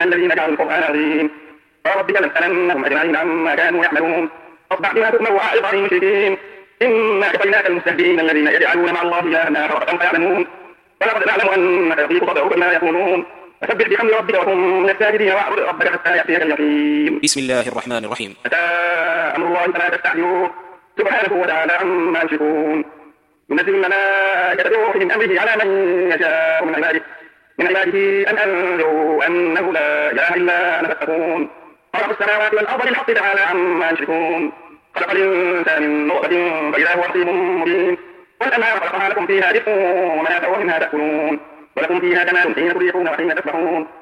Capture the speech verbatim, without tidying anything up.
الذين جعلوا القرآن عظيم فربك لنسألنهم أجمعين عما كانوا يعملون فاصدع بما تؤمر وأعرض عن المشركين إنا كفيناك المستهزئين الذين يجعلون مع الله إلها آخر فيعلمون ولقد نعلم أنك يضيق صدرك بما يقولون فسبح بحمد ربك وكن من الساجدين واعبد ربك حتى يأتيك اليقين. بسم الله الرحمن الرحيم. أتى أمر الله فلا تستعجلوه سبحانه وتعالى عما يشركون. ينزل الملائكة بروح من أمره على من يشاء من عباده من عباده أن أنذروا أنه لا إله إلا أنا فاتقون. خلق السماوات والأرض بالحق تعالى عما يشركون. خلق الإنسان من نطفة فإذا هو خصيم مبين. والأنعام خلقها لكم فيها دفء ومنافع ومنها تأكلون ولكم فيها جمال حين تريحون وحين تسبحون.